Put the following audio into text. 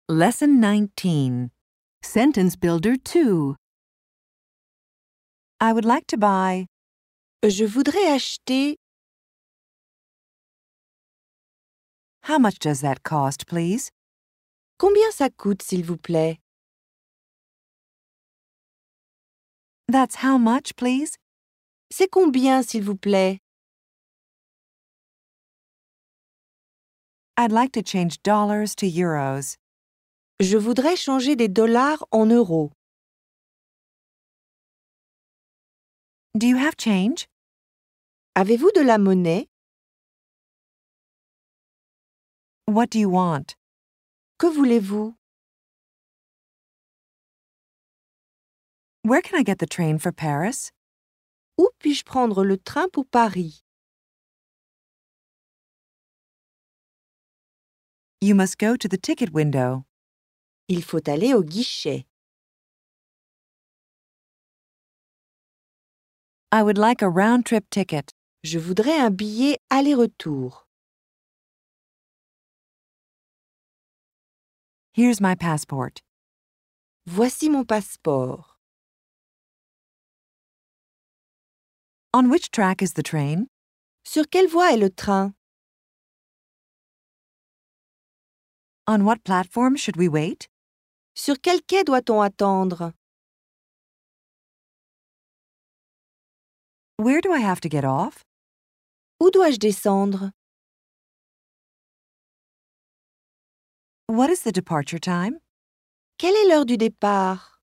Lesson 19. Sentence Builder 2. I would like to buy. Je voudrais acheter. How much does that cost, please? Combien ça coûte, s'il vous plaît? That's how much, please? C'est combien, s'il vous plaît? I'd like to change dollars to euros. Je voudrais changer des dollars en euros. Do you have change? Avez-vous de la monnaie? What do you want? Que voulez-vous? Where can I get the train for Paris? Où puis-je prendre le train pour Paris? You must go to the ticket window. Il faut aller au guichet. I would like a round-trip ticket. Je voudrais un billet aller-retour. Here's my passport. Voici mon passeport. On which track is the train? Sur quelle voie est le train? On what platform should we wait? Sur quel quai doit-on attendre? Where do I have to get off? Où dois-je descendre? What is the departure time? Quelle est l'heure du départ?